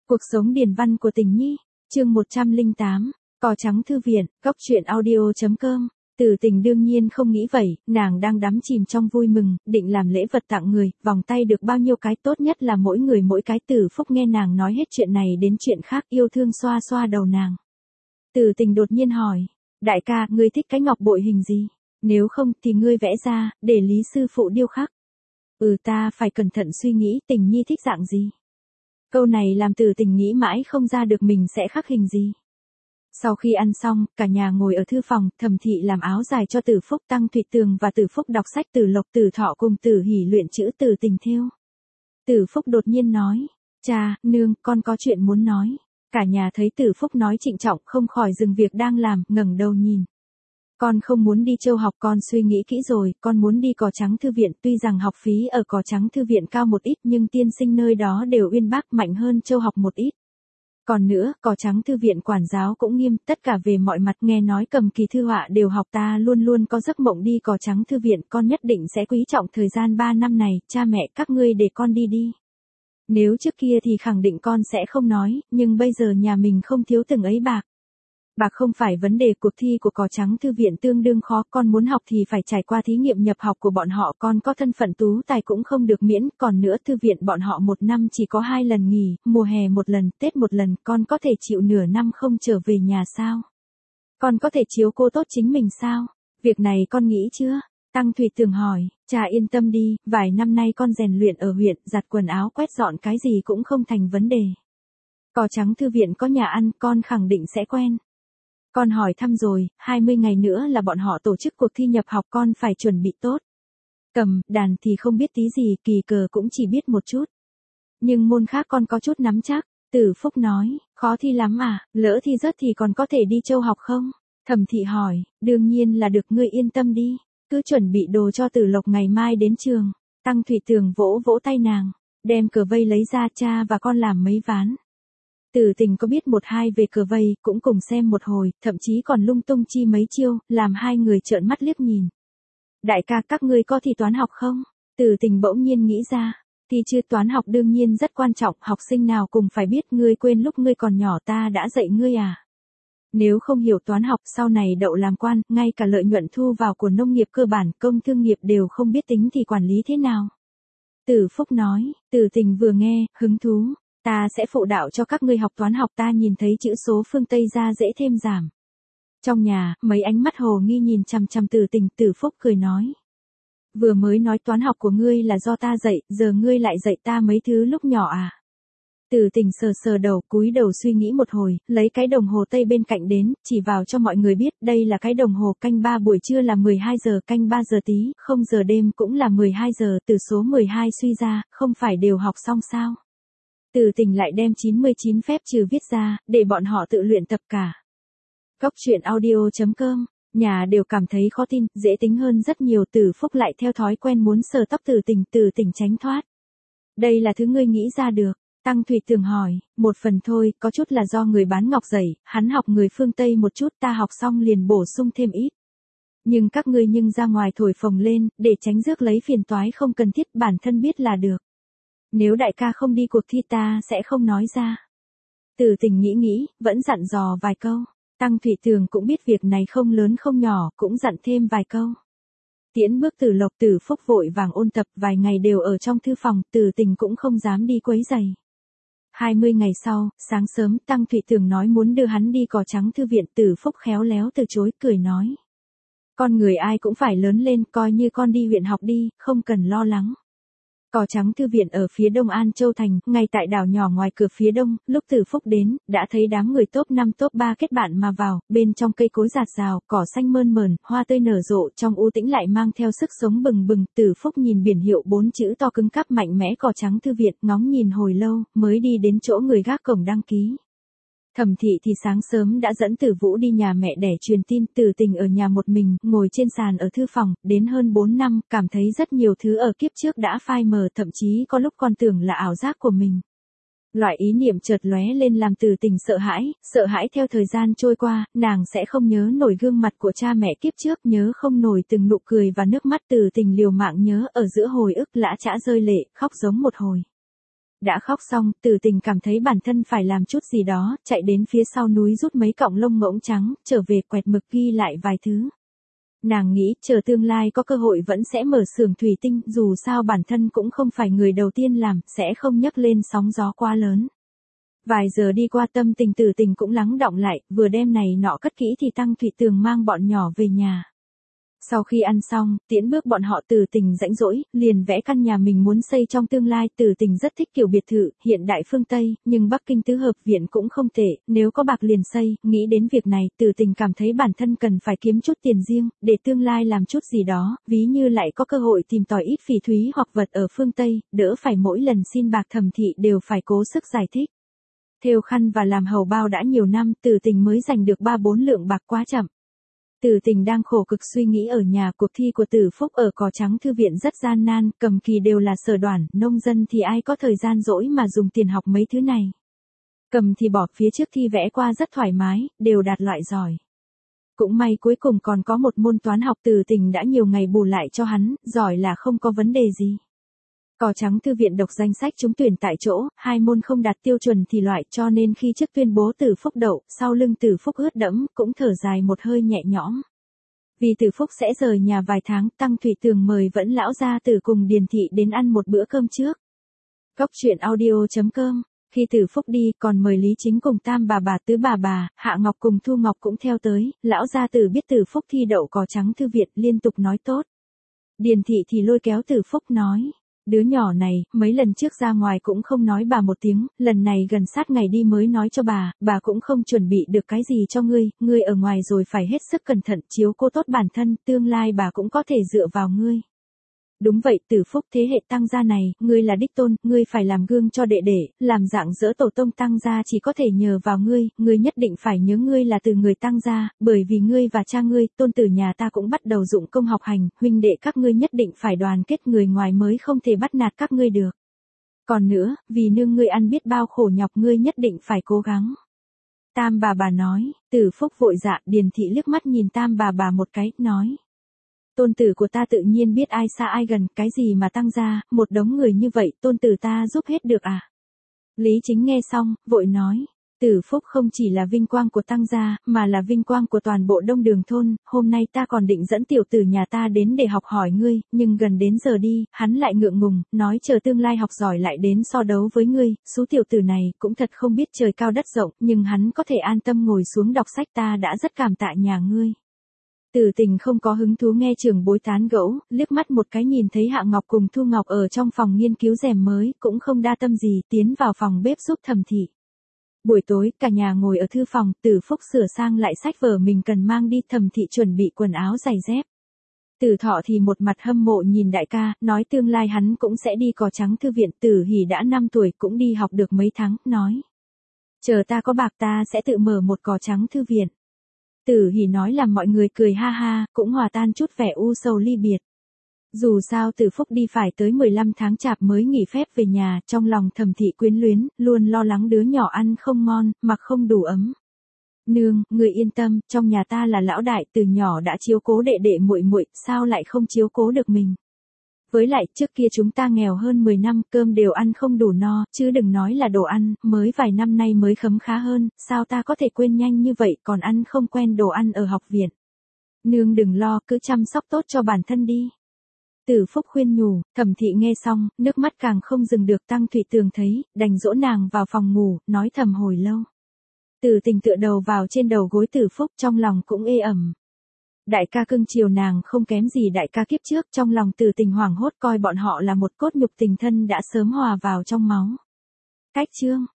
Cuộc sống điền văn của Tình Nhi, chương 108, Cỏ Trắng Thư Viện, Góc Truyện Audio.com. Từ Tình đương nhiên không nghĩ vậy, nàng đang đắm chìm trong vui mừng, định làm lễ vật tặng người, vòng tay được bao nhiêu cái, tốt nhất là mỗi người mỗi cái. Từ Phúc nghe nàng nói hết chuyện này đến chuyện khác, yêu thương xoa xoa đầu nàng. Từ Tình đột nhiên hỏi, đại ca, ngươi thích cái ngọc bội hình gì? Nếu không thì ngươi vẽ ra, để Lý sư phụ điêu khắc. Ta phải cẩn thận suy nghĩ, Tình Nhi thích dạng gì? Câu này làm Từ Tình nghĩ mãi không ra được mình sẽ khắc hình gì. Sau khi ăn xong, cả nhà ngồi ở thư phòng, Thẩm Thị làm áo dài cho Từ Phúc, Tăng Thụy Tường và Từ Phúc đọc sách, Từ Lộc, Từ Thọ cùng Từ Hỷ luyện chữ, Từ Tình thêu. Từ Phúc đột nhiên nói, cha, nương, con có chuyện muốn nói. Cả nhà thấy Từ Phúc nói trịnh trọng, không khỏi dừng việc đang làm, ngẩng đầu nhìn. Con không muốn đi Châu học, con suy nghĩ kỹ rồi, con muốn đi Cỏ Trắng Thư Viện, tuy rằng học phí ở Cỏ Trắng Thư Viện cao một ít nhưng tiên sinh nơi đó đều uyên bác, mạnh hơn Châu học một ít. Còn nữa, Cỏ Trắng Thư Viện quản giáo cũng nghiêm, tất cả về mọi mặt, nghe nói cầm kỳ thư họa đều học, ta luôn luôn có giấc mộng đi Cỏ Trắng Thư Viện, con nhất định sẽ quý trọng thời gian 3 năm này, cha mẹ các ngươi để con đi đi. Nếu trước kia thì khẳng định con sẽ không nói, nhưng bây giờ nhà mình không thiếu từng ấy bạc. Bạc không phải vấn đề, cuộc thi của Cỏ Trắng Thư Viện tương đương khó, con muốn học thì phải trải qua thí nghiệm nhập học của bọn họ, con có thân phận tú tài cũng không được miễn, còn nữa thư viện bọn họ 1 năm chỉ có 2 lần nghỉ, mùa hè 1 lần, Tết 1 lần, con có thể chịu nửa năm không trở về nhà sao? Con có thể chiếu cố tốt chính mình sao? Việc này con nghĩ chưa? Tăng Thụy Tường hỏi, cha yên tâm đi, vài năm nay con rèn luyện ở huyện, giặt quần áo quét dọn cái gì cũng không thành vấn đề. Cỏ Trắng Thư Viện có nhà ăn, con khẳng định sẽ quen. Con hỏi thăm rồi, 20 ngày nữa là bọn họ tổ chức cuộc thi nhập học, con phải chuẩn bị tốt. Cầm, đàn thì không biết tí gì, kỳ cờ cũng chỉ biết một chút. Nhưng môn khác con có chút nắm chắc. Từ Phúc nói, khó thi lắm à, lỡ thi rớt thì còn có thể đi Châu học không? Thẩm Thị hỏi, đương nhiên là được, ngươi yên tâm đi, cứ chuẩn bị đồ cho Từ Lộc ngày mai đến trường. Tăng Thụy Tường vỗ vỗ tay nàng, đem cờ vây lấy ra, cha và con làm mấy ván. Từ Tình có biết 1-2 về cờ vây, cũng cùng xem một hồi, thậm chí còn lung tung chi mấy chiêu, làm hai người trợn mắt liếc nhìn. Đại ca, các ngươi có thi toán học không? Từ Tình bỗng nhiên nghĩ ra, thi chưa, toán học đương nhiên rất quan trọng, học sinh nào cùng phải biết, ngươi quên lúc ngươi còn nhỏ ta đã dạy ngươi à? Nếu không hiểu toán học, sau này đậu làm quan, ngay cả lợi nhuận thu vào của nông nghiệp cơ bản, công thương nghiệp đều không biết tính thì quản lý thế nào? Từ Phúc nói. Từ Tình vừa nghe, hứng thú. Ta sẽ phụ đạo cho các ngươi học toán học, ta nhìn thấy chữ số phương Tây ra dễ thêm giảm. Trong nhà, mấy ánh mắt hồ nghi nhìn chằm chằm Từ Tình, Từ Phúc cười nói. Vừa mới nói toán học của ngươi là do ta dạy, giờ ngươi lại dạy ta mấy thứ lúc nhỏ à? Từ Tình sờ sờ đầu, cúi đầu suy nghĩ một hồi, lấy cái đồng hồ Tây bên cạnh đến, chỉ vào cho mọi người biết, đây là cái đồng hồ canh 3 buổi trưa là 12 giờ, canh 3 giờ tí, 0 giờ đêm cũng là 12 giờ, từ số 12 suy ra, không phải đều học xong sao? Từ Tình lại đem 99 phép trừ viết ra, để bọn họ tự luyện tập cả. Góc Truyện Audio.com, nhà đều cảm thấy khó tin, dễ tính hơn rất nhiều. Từ Phúc lại theo thói quen muốn sờ tóc Từ Tình tránh thoát. Đây là thứ ngươi nghĩ ra được? Tăng Thụy Tường hỏi, một phần thôi, có chút là do người bán ngọc dạy, hắn học người phương Tây một chút, ta học xong liền bổ sung thêm ít. Nhưng các ngươi ra ngoài thổi phồng lên, để tránh rước lấy phiền toái không cần thiết, bản thân biết là được. Nếu đại ca không đi cuộc thi ta sẽ không nói ra. Từ Tình nghĩ, vẫn dặn dò vài câu. Tăng Thụy Tường cũng biết việc này không lớn không nhỏ, cũng dặn thêm vài câu. Tiễn bước Từ Lộc, Từ Phúc vội vàng ôn tập, vài ngày đều ở trong thư phòng, Từ Tình cũng không dám đi quấy rầy. 20 ngày sau, sáng sớm, Tăng Thụy Tường nói muốn đưa hắn đi Cỏ Trắng Thư Viện, Từ Phúc khéo léo từ chối, cười nói. Con người ai cũng phải lớn lên, coi như con đi huyện học đi, không cần lo lắng. Cỏ Trắng Thư Viện ở phía đông An Châu Thành, ngay tại đảo nhỏ ngoài cửa phía đông, lúc Từ Phúc đến, đã thấy đám người top 5 top 3 kết bạn mà vào, bên trong cây cối rạt rào, cỏ xanh mơn mởn, hoa tươi nở rộ, trong u tĩnh lại mang theo sức sống bừng bừng. Từ Phúc nhìn biển hiệu 4 chữ to cứng cáp mạnh mẽ Cỏ Trắng Thư Viện, ngóng nhìn hồi lâu, mới đi đến chỗ người gác cổng đăng ký. Thẩm Thị thì sáng sớm đã dẫn Từ Vũ đi nhà mẹ đẻ truyền tin, Từ Tình ở nhà một mình, ngồi trên sàn ở thư phòng, đến hơn 4 năm, cảm thấy rất nhiều thứ ở kiếp trước đã phai mờ, thậm chí có lúc còn tưởng là ảo giác của mình. Loại ý niệm chợt lóe lên làm Từ Tình sợ hãi theo thời gian trôi qua, nàng sẽ không nhớ nổi gương mặt của cha mẹ kiếp trước, nhớ không nổi từng nụ cười và nước mắt. Từ Tình liều mạng nhớ, ở giữa hồi ức lã chã rơi lệ, khóc giống một hồi. Đã khóc xong, Tử Tình cảm thấy bản thân phải làm chút gì đó, chạy đến phía sau núi rút mấy cọng lông ngỗng trắng, trở về quẹt mực ghi lại vài thứ. Nàng nghĩ, chờ tương lai có cơ hội vẫn sẽ mở xưởng thủy tinh, dù sao bản thân cũng không phải người đầu tiên làm, sẽ không nhấc lên sóng gió quá lớn. Vài giờ đi qua tâm tình Tử Tình cũng lắng đọng lại, vừa đêm này nọ cất kỹ thì Tăng Thụy Tường mang bọn nhỏ về nhà. Sau khi ăn xong, tiễn bước bọn họ Tử Tình rãnh rỗi, liền vẽ căn nhà mình muốn xây trong tương lai. Tử Tình rất thích kiểu biệt thự, hiện đại phương Tây, nhưng Bắc Kinh tứ hợp viện cũng không tệ, nếu có bạc liền xây. Nghĩ đến việc này, Tử Tình cảm thấy bản thân cần phải kiếm chút tiền riêng, để tương lai làm chút gì đó, ví như lại có cơ hội tìm tòi ít phỉ thúy hoặc vật ở phương Tây, đỡ phải mỗi lần xin bạc Thẩm Thị đều phải cố sức giải thích. Thêu khăn và làm hầu bao đã nhiều năm, Tử Tình mới giành được 3-4 lượng bạc quá chậm. Tử Tình đang khổ cực suy nghĩ ở nhà, cuộc thi của Tử Phúc ở Cỏ Trắng Thư viện rất gian nan, cầm kỳ đều là sở đoản, nông dân thì ai có thời gian rỗi mà dùng tiền học mấy thứ này. Cầm thì bỏ, phía trước thi vẽ qua rất thoải mái, đều đạt loại giỏi. Cũng may cuối cùng còn có một môn toán học Tử Tình đã nhiều ngày bù lại cho hắn, giỏi là không có vấn đề gì. Cỏ Trắng Thư viện đọc danh sách trúng tuyển tại chỗ, 2 môn không đạt tiêu chuẩn thì loại, cho nên khi trước tuyên bố Tử Phúc đậu, sau lưng Tử Phúc ướt đẫm, cũng thở dài một hơi nhẹ nhõm. Vì Tử Phúc sẽ rời nhà vài tháng, Tăng Thụy Tường mời vẫn lão gia tử cùng Điền Thị đến ăn một bữa cơm trước. Góc truyện audio.com. Khi Tử Phúc đi, còn mời Lý Chính cùng Tam bà, Tứ bà, Hạ Ngọc cùng Thu Ngọc cũng theo tới. Lão gia tử biết Tử Phúc thi đậu Cỏ Trắng Thư viện, liên tục nói tốt. Điền Thị thì lôi kéo Tử Phúc nói: Đứa nhỏ này, mấy lần trước ra ngoài cũng không nói bà một tiếng, lần này gần sát ngày đi mới nói cho bà cũng không chuẩn bị được cái gì cho ngươi ở ngoài rồi phải hết sức cẩn thận, chiếu cố tốt bản thân, tương lai bà cũng có thể dựa vào ngươi. Đúng vậy, Tử Phúc, thế hệ Tăng gia này, ngươi là đích tôn, ngươi phải làm gương cho đệ đệ, làm dạng dỡ tổ tông Tăng gia chỉ có thể nhờ vào ngươi nhất định phải nhớ ngươi là từ người Tăng gia, bởi vì ngươi và cha ngươi, tôn tử nhà ta cũng bắt đầu dụng công học hành, huynh đệ các ngươi nhất định phải đoàn kết, người ngoài mới không thể bắt nạt các ngươi được. Còn nữa, vì nương ngươi ăn biết bao khổ nhọc, ngươi nhất định phải cố gắng. Tam bà nói. Tử Phúc vội dạ. Điền Thị liếc mắt nhìn Tam bà một cái, nói: Tôn tử của ta tự nhiên biết ai xa ai gần, cái gì mà Tăng gia, một đống người như vậy, tôn tử ta giúp hết được à? Lý Chính nghe xong, vội nói: Tử Phúc không chỉ là vinh quang của Tăng gia, mà là vinh quang của toàn bộ Đông Đường thôn, hôm nay ta còn định dẫn tiểu tử nhà ta đến để học hỏi ngươi, nhưng gần đến giờ đi, hắn lại ngượng ngùng, nói chờ tương lai học giỏi lại đến so đấu với ngươi, số tiểu tử này cũng thật không biết trời cao đất rộng, nhưng hắn có thể an tâm ngồi xuống đọc sách, ta đã rất cảm tạ nhà ngươi. Tử Tình không có hứng thú nghe trưởng bối tán gẫu, liếc mắt một cái nhìn thấy Hạ Ngọc cùng Thu Ngọc ở trong phòng nghiên cứu rèm mới, cũng không đa tâm gì, tiến vào phòng bếp giúp Thẩm Thị. Buổi tối, cả nhà ngồi ở thư phòng, Tử Phúc sửa sang lại sách vở mình cần mang đi, Thẩm Thị chuẩn bị quần áo giày dép. Tử Thọ thì một mặt hâm mộ nhìn đại ca, nói tương lai hắn cũng sẽ đi Cỏ Trắng Thư viện. Tử Hỉ đã 5 tuổi cũng đi học được mấy tháng, nói: Chờ ta có bạc ta sẽ tự mở một Cỏ Trắng Thư viện. Tử Hỉ nói làm mọi người cười ha ha, cũng hòa tan chút vẻ u sầu ly biệt. Dù sao Tử Phúc đi phải tới 15 tháng chạp mới nghỉ phép về nhà, trong lòng Thẩm Thị quyến luyến, luôn lo lắng đứa nhỏ ăn không ngon, mặc không đủ ấm. Nương, người yên tâm, trong nhà ta là lão đại, từ nhỏ đã chiếu cố đệ đệ muội muội, sao lại không chiếu cố được mình. Với lại, trước kia chúng ta nghèo hơn 10 năm, cơm đều ăn không đủ no, chứ đừng nói là đồ ăn, mới vài năm nay mới khấm khá hơn, sao ta có thể quên nhanh như vậy, còn ăn không quen đồ ăn ở học viện. Nương đừng lo, cứ chăm sóc tốt cho bản thân đi. Tử Phúc khuyên nhủ. Thẩm Thị nghe xong, nước mắt càng không dừng được. Tăng Thụy Tường thấy, đành dỗ nàng vào phòng ngủ, nói thầm hồi lâu. Tử Tình tựa đầu vào trên đầu gối Tử Phúc, trong lòng cũng ê ẩm. Đại ca cưng chiều nàng không kém gì đại ca kiếp trước, trong lòng Tử Tình hoảng hốt, coi bọn họ là một cốt nhục tình thân đã sớm hòa vào trong máu. Cách chương